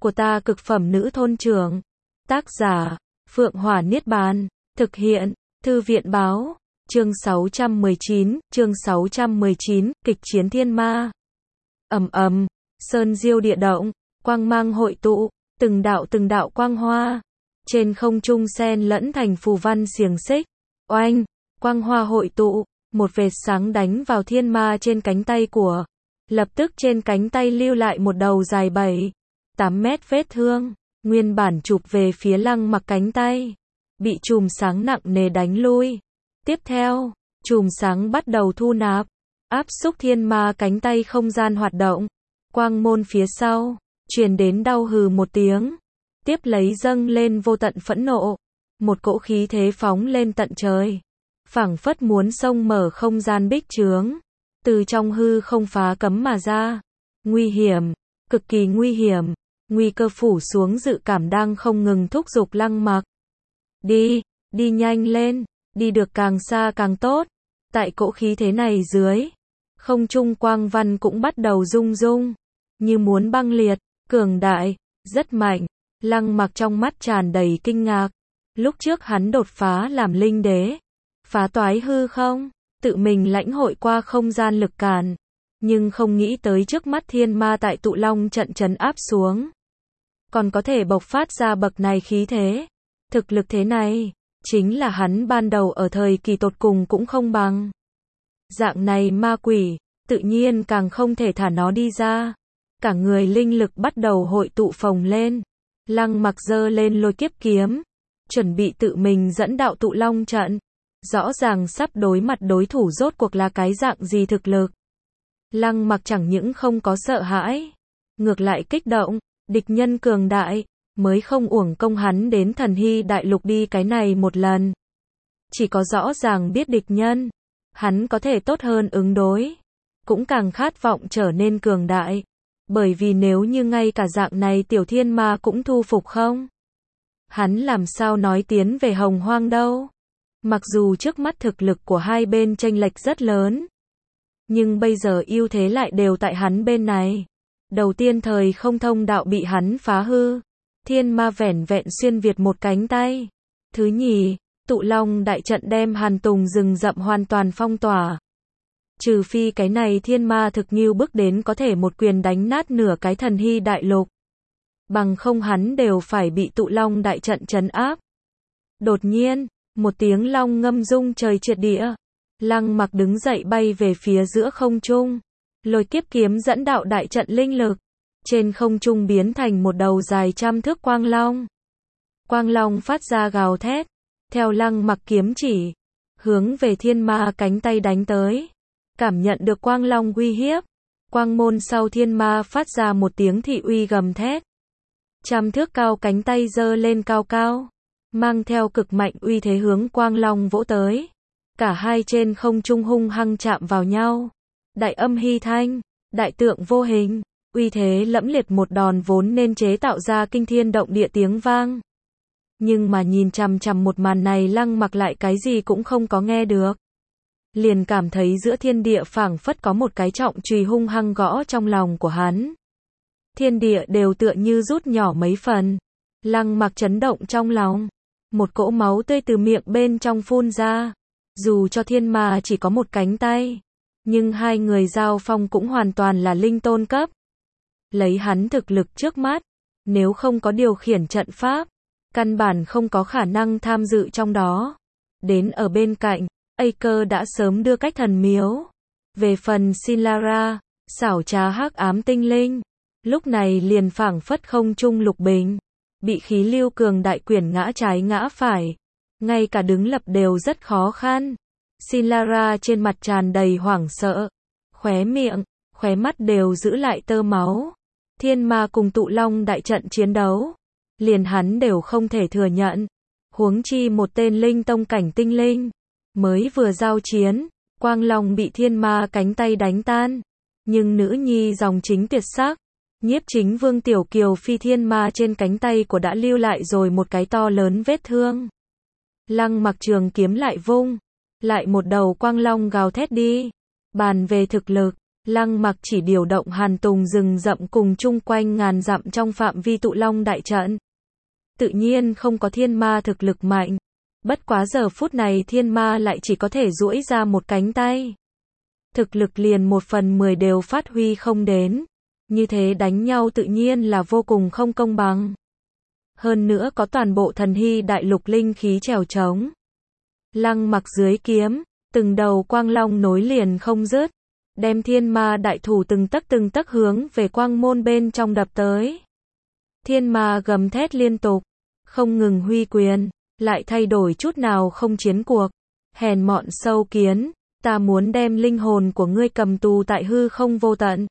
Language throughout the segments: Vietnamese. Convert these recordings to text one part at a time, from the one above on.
của ta cực phẩm nữ thôn trưởng. Tác giả, Phượng Hỏa Niết Bàn. Thực hiện, Thư viện báo. Chương 619, kịch chiến thiên ma. Ầm ầm, sơn diêu địa động, quang mang hội tụ, từng đạo quang hoa. Trên không trung xen lẫn thành phù văn xiềng xích. Oanh, quang hoa hội tụ, một vệt sáng đánh vào thiên ma trên cánh tay của. Lập tức trên cánh tay lưu lại một đầu dài 7-8 mét vết thương. Nguyên bản chụp về phía Lăng Mặc cánh tay, bị chùm sáng nặng nề đánh lui. Tiếp theo, chùm sáng bắt đầu thu nạp, áp xúc thiên ma cánh tay, không gian hoạt động. Quang môn phía sau, truyền đến đau hừ một tiếng. Tiếp lấy dâng lên vô tận phẫn nộ. Một cỗ khí thế phóng lên tận trời. Phảng phất muốn xông mở không gian bích chướng. Từ trong hư không phá cấm mà ra. Nguy hiểm, cực kỳ nguy hiểm. Nguy cơ phủ xuống, dự cảm đang không ngừng thúc giục Lăng Mặc. Đi nhanh lên, đi được càng xa càng tốt. Tại cỗ khí thế này dưới, không trung quang văn cũng bắt đầu rung rung, như muốn băng liệt, cường đại, rất mạnh. Lăng Mặc trong mắt tràn đầy kinh ngạc. Lúc trước hắn đột phá làm linh đế, phá toái hư không, tự mình lãnh hội qua không gian lực cản, nhưng không nghĩ tới trước mắt thiên ma tại Tụ Long trận trấn áp xuống, còn có thể bộc phát ra bậc này khí thế. Thực lực thế này, chính là hắn ban đầu ở thời kỳ tột cùng cũng không bằng. Dạng này ma quỷ, tự nhiên càng không thể thả nó đi ra. Cả người linh lực bắt đầu hội tụ phồng lên. Lăng Mặc giơ lên lôi kiếp kiếm, chuẩn bị tự mình dẫn đạo Tụ Long trận. Rõ ràng sắp đối mặt đối thủ rốt cuộc là cái dạng gì thực lực. Lăng Mặc chẳng những không có sợ hãi, ngược lại kích động. Địch nhân cường đại, mới không uổng công hắn đến Thần Hy Đại Lục đi cái này một lần. Chỉ có rõ ràng biết địch nhân, hắn có thể tốt hơn ứng đối, cũng càng khát vọng trở nên cường đại. Bởi vì nếu như ngay cả dạng này tiểu thiên ma cũng thu phục không, hắn làm sao nói tiến về Hồng Hoang đâu. Mặc dù trước mắt thực lực của hai bên chênh lệch rất lớn, nhưng bây giờ ưu thế lại đều tại hắn bên này. Đầu tiên thời không thông đạo bị hắn phá hư, thiên ma vẻn vẹn xuyên việt một cánh tay. Thứ nhì, Tụ Long đại trận đem Hàn Tùng rừng rậm hoàn toàn phong tỏa. Trừ phi cái này thiên ma thực như bước đến có thể một quyền đánh nát nửa cái Thần Hy Đại Lục, bằng không hắn đều phải bị Tụ Long đại trận trấn áp. Đột nhiên, một tiếng long ngâm rung trời triệt địa. Lăng Mặc đứng dậy bay về phía giữa không trung. Lôi kiếp kiếm dẫn đạo đại trận linh lực, trên không trung biến thành một đầu dài 100 thước quang long. Quang long phát ra gào thét, theo Lăng Mặc kiếm chỉ, hướng về thiên ma cánh tay đánh tới. Cảm nhận được quang long uy hiếp, quang môn sau thiên ma phát ra một tiếng thị uy gầm thét. 100 thước cao cánh tay giơ lên cao cao, mang theo cực mạnh uy thế hướng quang long vỗ tới. Cả hai trên không trung hung hăng chạm vào nhau. Đại âm hy thanh, đại tượng vô hình, uy thế lẫm liệt, một đòn vốn nên chế tạo ra kinh thiên động địa tiếng vang. Nhưng mà nhìn chằm chằm một màn này, Lăng Mặc lại cái gì cũng không có nghe được. Liền cảm thấy giữa thiên địa phảng phất có một cái trọng chùy hung hăng gõ trong lòng của hắn. Thiên địa đều tựa như rút nhỏ mấy phần. Lăng Mặc chấn động trong lòng, một cỗ máu tươi từ miệng bên trong phun ra. Dù cho thiên ma chỉ có một cánh tay, nhưng hai người giao phong cũng hoàn toàn là linh tôn cấp. Lấy hắn thực lực trước mắt, nếu không có điều khiển trận pháp, căn bản không có khả năng tham dự trong đó. Đến ở bên cạnh, A-cơ đã sớm đưa cách thần miếu. Về phần Sinlara, xảo trá hắc ám tinh linh, lúc này liền phảng phất không trung lục bình, bị khí lưu cường đại quyển ngã trái ngã phải, ngay cả đứng lập đều rất khó khăn. Sinlara trên mặt tràn đầy hoảng sợ, khóe miệng, khóe mắt đều giữ lại tơ máu. Thiên ma cùng Tụ Long đại trận chiến đấu, liền hắn đều không thể thừa nhận, huống chi một tên linh tông cảnh tinh linh. Mới vừa giao chiến, quang long bị thiên ma cánh tay đánh tan, nhưng nữ nhi dòng chính tuyệt sắc, Nhiếp Chính Vương Tiểu Kiều phi thiên ma trên cánh tay của đã lưu lại rồi một cái to lớn vết thương. Lăng Mặc trường kiếm lại vung, lại một đầu quang long gào thét đi. Bàn về thực lực, Lăng Mặc chỉ điều động Hàn Tùng rừng rậm cùng chung quanh ngàn dặm trong phạm vi Tụ Long đại trận. Tự nhiên không có thiên ma thực lực mạnh. Bất quá giờ phút này thiên ma lại chỉ có thể duỗi ra một cánh tay. Thực lực liền 1/10 đều phát huy không đến. Như thế đánh nhau tự nhiên là vô cùng không công bằng. Hơn nữa có toàn bộ Thần Hy đại lục linh khí trèo trống. Lăng Mặc dưới kiếm, từng đầu quang long nối liền không dứt, đem thiên ma đại thủ từng tấc hướng về quang môn bên trong đập tới. Thiên ma gầm thét liên tục, không ngừng huy quyền, lại thay đổi chút nào không chiến cuộc. Hèn mọn sâu kiến, ta muốn đem linh hồn của ngươi cầm tù tại hư không vô tận.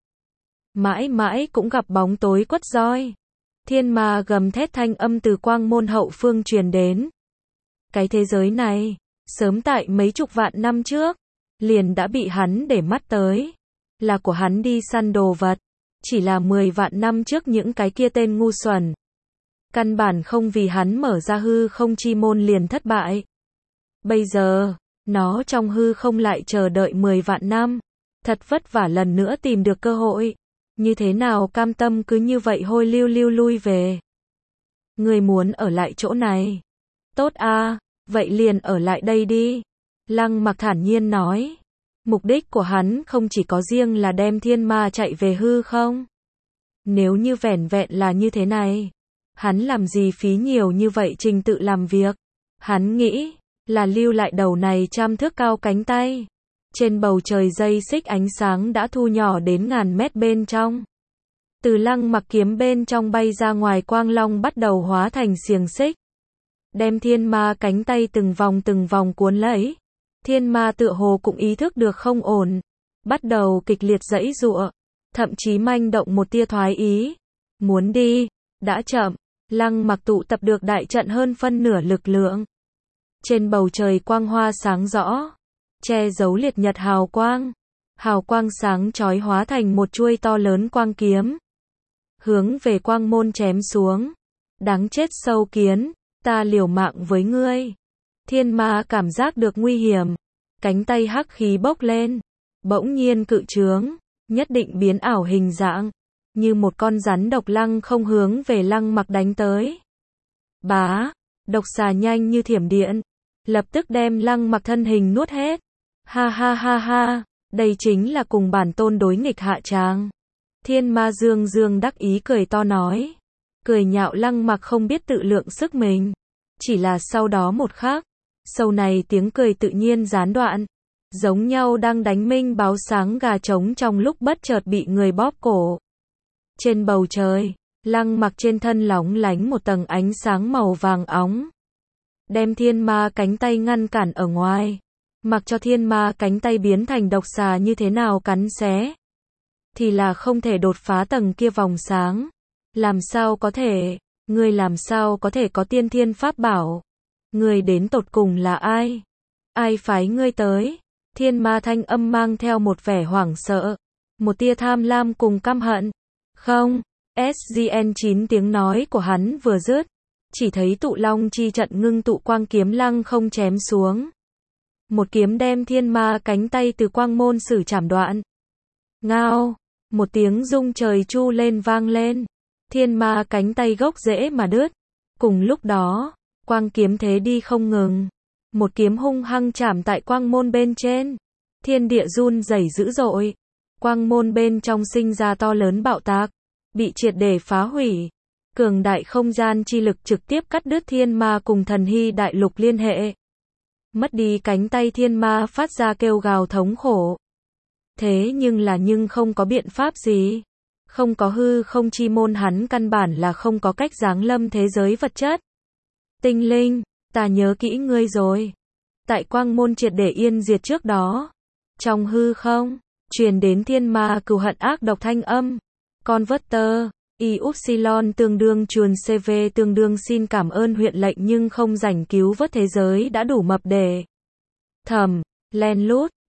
Mãi mãi cũng gặp bóng tối quất roi. Thiên ma gầm thét thanh âm từ quang môn hậu phương truyền đến. Cái thế giới này, sớm tại mấy chục vạn năm trước, liền đã bị hắn để mắt tới. Là của hắn đi săn đồ vật. Chỉ là 10 vạn năm trước những cái kia tên ngu xuẩn. Căn bản không vì hắn mở ra hư không chi môn liền thất bại. Bây giờ, nó trong hư không lại chờ đợi 10 vạn năm. Thật vất vả lần nữa tìm được cơ hội. Như thế nào cam tâm cứ như vậy hôi lưu lưu lui về. Người muốn ở lại chỗ này. Tốt a, vậy liền ở lại đây đi. Lăng Mặc thản nhiên nói. Mục đích của hắn không chỉ có riêng là đem thiên ma chạy về hư không. Nếu như vẻn vẹn là như thế này, hắn làm gì phí nhiều như vậy trình tự làm việc. Hắn nghĩ, là lưu lại đầu này 100 thước cao cánh tay. Trên bầu trời dây xích ánh sáng đã thu nhỏ đến ngàn mét bên trong. Từ Lăng Mặc kiếm bên trong bay ra ngoài quang long bắt đầu hóa thành xiềng xích. Đem thiên ma cánh tay từng vòng cuốn lấy. Thiên ma tựa hồ cũng ý thức được không ổn. Bắt đầu kịch liệt giãy giụa. Thậm chí manh động một tia thoái ý. Muốn đi, đã chậm. Lăng Mặc tụ tập được đại trận hơn phân nửa lực lượng. Trên bầu trời quang hoa sáng rõ. Che giấu liệt nhật hào quang. Hào quang sáng chói hóa thành một chuôi to lớn quang kiếm. Hướng về quang môn chém xuống. Đáng chết sâu kiến, ta liều mạng với ngươi. Thiên ma cảm giác được nguy hiểm. Cánh tay hắc khí bốc lên. Bỗng nhiên cự trướng. Nhất định biến ảo hình dạng. Như một con rắn độc lăng không hướng về Lăng Mặc đánh tới. Bá, độc xà nhanh như thiểm điện. Lập tức đem Lăng Mặc thân hình nuốt hết. Ha ha ha ha, đây chính là cùng bản tôn đối nghịch hạ tràng. Thiên ma dương đắc ý cười to nói. Cười nhạo Lăng Mặc không biết tự lượng sức mình. Chỉ là sau đó một khắc, sau này tiếng cười tự nhiên gián đoạn. Giống nhau đang đánh minh báo sáng gà trống trong lúc bất chợt bị người bóp cổ. Trên bầu trời, Lăng Mặc trên thân lóng lánh một tầng ánh sáng màu vàng óng. Đem thiên ma cánh tay ngăn cản ở ngoài. Mặc cho thiên ma cánh tay biến thành độc xà như thế nào cắn xé. Thì là không thể đột phá tầng kia vòng sáng. Làm sao có thể, ngươi làm sao có thể có tiên thiên pháp bảo. Ngươi đến tột cùng là ai? Ai phái ngươi tới? Thiên ma thanh âm mang theo một vẻ hoảng sợ. Một tia tham lam cùng căm hận. Không, SGN9 tiếng nói của hắn vừa dứt. Chỉ thấy Tụ Long chi trận ngưng tụ quang kiếm lăng không chém xuống. Một kiếm đem thiên ma cánh tay từ quang môn sử chảm đoạn. Ngao, một tiếng rung trời chu lên vang lên. Thiên ma cánh tay gốc rễ mà đứt. Cùng lúc đó, quang kiếm thế đi không ngừng. Một kiếm hung hăng chảm tại quang môn bên trên. Thiên địa run rẩy dữ dội. Quang môn bên trong sinh ra to lớn bạo tạc. Bị triệt để phá hủy. Cường đại không gian chi lực trực tiếp cắt đứt thiên ma cùng Thần Hy đại lục liên hệ. Mất đi cánh tay thiên ma phát ra kêu gào thống khổ. Thế nhưng không có biện pháp gì. Không có hư không chi môn hắn căn bản là không có cách giáng lâm thế giới vật chất. Tinh linh, ta nhớ kỹ ngươi rồi. Tại quang môn triệt để yên diệt trước đó. Trong hư không, truyền đến thiên ma cừu hận ác độc thanh âm. Converter, Y-Upsilon tương đương chuồn CV tương đương xin cảm ơn huyện lệnh nhưng không rảnh cứu vớt thế giới đã đủ mập để. Thầm, len lút,